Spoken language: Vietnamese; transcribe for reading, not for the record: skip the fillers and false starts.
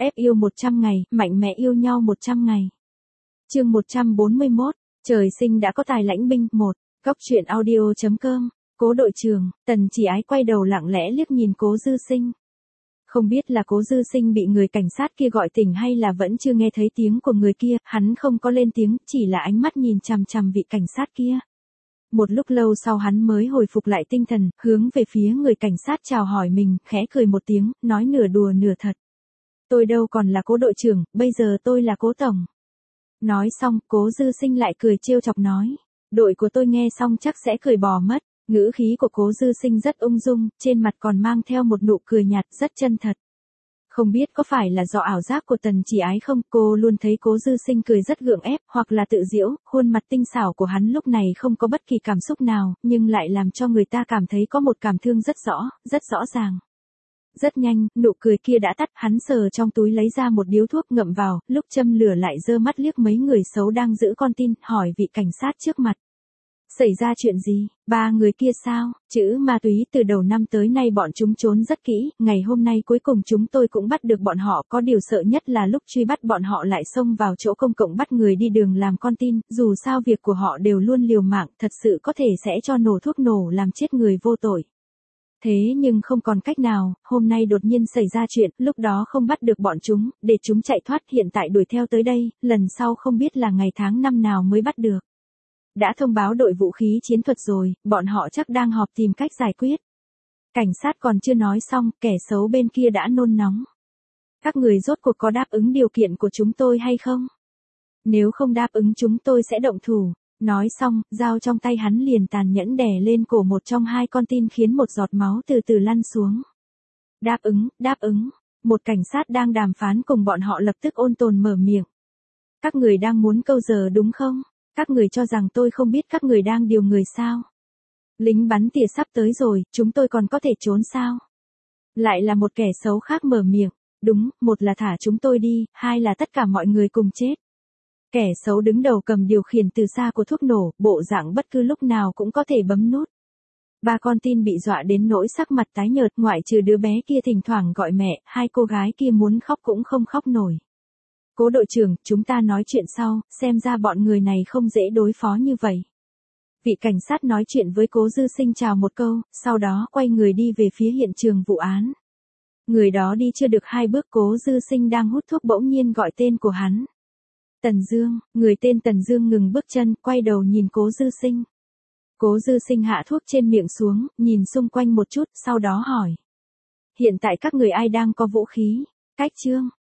Ép yêu 100 ngày, mạnh mẽ yêu nhau 100 ngày. Chương 141, trời sinh đã có tài lãnh binh. 1. Góc truyện audio.com. Cố đội trưởng, Tần Chỉ Ái quay đầu lặng lẽ liếc nhìn Cố Dư Sinh. Không biết là Cố Dư Sinh bị người cảnh sát kia gọi tỉnh hay là vẫn chưa nghe thấy tiếng của người kia, hắn không có lên tiếng, chỉ là ánh mắt nhìn chằm chằm vị cảnh sát kia. Một lúc lâu sau hắn mới hồi phục lại tinh thần, hướng về phía người cảnh sát chào hỏi mình, khẽ cười một tiếng, nói nửa đùa nửa thật. Tôi đâu còn là Cố đội trưởng, bây giờ tôi là Cố tổng. Nói xong, Cố Dư Sinh lại cười trêu chọc nói. Đội của tôi nghe xong chắc sẽ cười bò mất. Ngữ khí của Cố Dư Sinh rất ung dung, trên mặt còn mang theo một nụ cười nhạt rất chân thật. Không biết có phải là do ảo giác của Tần Chỉ Ái không, cô luôn thấy Cố Dư Sinh cười rất gượng ép, hoặc là tự giễu, khuôn mặt tinh xảo của hắn lúc này không có bất kỳ cảm xúc nào, nhưng lại làm cho người ta cảm thấy có một cảm thương rất rõ ràng. Rất nhanh, nụ cười kia đã tắt, hắn sờ trong túi lấy ra một điếu thuốc ngậm vào, lúc châm lửa lại giơ mắt liếc mấy người xấu đang giữ con tin, hỏi vị cảnh sát trước mặt. Xảy ra chuyện gì? Ba người kia sao? Chữ ma túy từ đầu năm tới nay bọn chúng trốn rất kỹ, ngày hôm nay cuối cùng chúng tôi cũng bắt được bọn họ, có điều sợ nhất là lúc truy bắt bọn họ lại xông vào chỗ công cộng bắt người đi đường làm con tin, dù sao việc của họ đều luôn liều mạng, thật sự có thể sẽ cho nổ thuốc nổ làm chết người vô tội. Thế nhưng không còn cách nào, hôm nay đột nhiên xảy ra chuyện, lúc đó không bắt được bọn chúng, để chúng chạy thoát, hiện tại đuổi theo tới đây, lần sau không biết là ngày tháng năm nào mới bắt được. Đã thông báo đội vũ khí chiến thuật rồi, bọn họ chắc đang họp tìm cách giải quyết. Cảnh sát còn chưa nói xong, kẻ xấu bên kia đã nôn nóng. Các người rốt cuộc có đáp ứng điều kiện của chúng tôi hay không? Nếu không đáp ứng chúng tôi sẽ động thủ. Nói xong, dao trong tay hắn liền tàn nhẫn đè lên cổ một trong hai con tin khiến một giọt máu từ từ lăn xuống. Đáp ứng. Một cảnh sát đang đàm phán cùng bọn họ lập tức ôn tồn mở miệng. Các người đang muốn câu giờ đúng không? Các người cho rằng tôi không biết các người đang điều người sao? Lính bắn tỉa sắp tới rồi, chúng tôi còn có thể trốn sao? Lại là một kẻ xấu khác mở miệng. Đúng, một là thả chúng tôi đi, hai là tất cả mọi người cùng chết. Kẻ xấu đứng đầu cầm điều khiển từ xa của thuốc nổ, bộ dạng bất cứ lúc nào cũng có thể bấm nút. Ba con tin bị dọa đến nỗi sắc mặt tái nhợt, ngoại trừ đứa bé kia thỉnh thoảng gọi mẹ, hai cô gái kia muốn khóc cũng không khóc nổi. Cố đội trưởng, chúng ta nói chuyện sau, xem ra bọn người này không dễ đối phó như vậy. Vị cảnh sát nói chuyện với Cố Dư Sinh chào một câu, sau đó quay người đi về phía hiện trường vụ án. Người đó đi chưa được hai bước, Cố Dư Sinh đang hút thuốc bỗng nhiên gọi tên của hắn. Tần Dương, người tên Tần Dương ngừng bước chân, quay đầu nhìn Cố Dư Sinh. Cố Dư Sinh hạ thuốc trên miệng xuống, nhìn xung quanh một chút, sau đó hỏi. Hiện tại các người ai đang có vũ khí? Cách Trương,